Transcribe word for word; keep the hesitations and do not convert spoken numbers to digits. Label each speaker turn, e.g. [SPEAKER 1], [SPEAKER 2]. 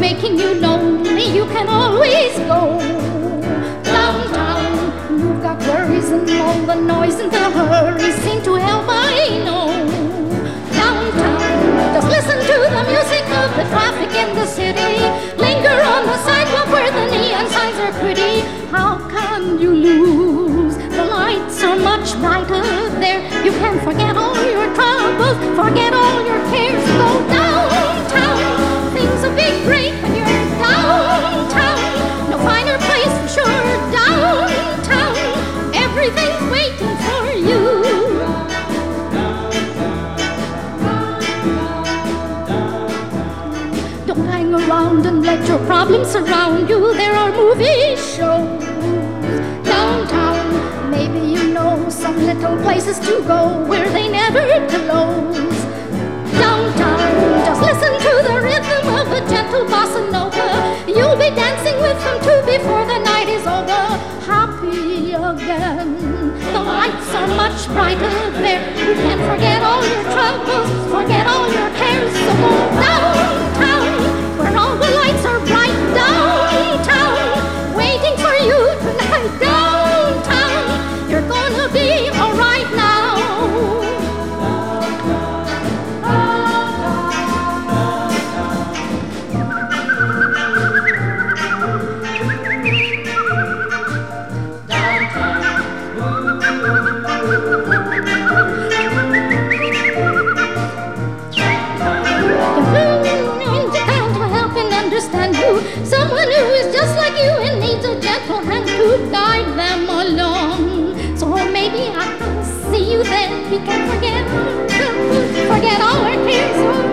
[SPEAKER 1] making you lonely, you can always go downtown. You've got worries and all the noise and the hurry seem to help, I know. Downtown, just listen to the music of the traffic in the city. Linger on the sidewalk where the neon signs are pretty. How can you lose? The lights are much brighter there. You can forget all your troubles, forget all your cares. Go downtown, things will be great when you're downtown. No finer place for sure. Downtown, everything's waiting for you. Don't hang around and let your problems surround you. There are movie shows downtown. Maybe you know some little places to go where they never close. Downtown, just listen to the rhythm of a gentle bossa nova. You'll be dancing with them too before the night is over. Happy again, the lights are much brighter there. You can forget all your troubles, forget all your cares. So go downtown, where all the lights are bright. Downtown, waiting for you tonight. Downtown, you're gonna be alright now. Someone who is just like you and needs a gentle hand to guide them along. So maybe I'll see you then. We can forget, forget all our cares.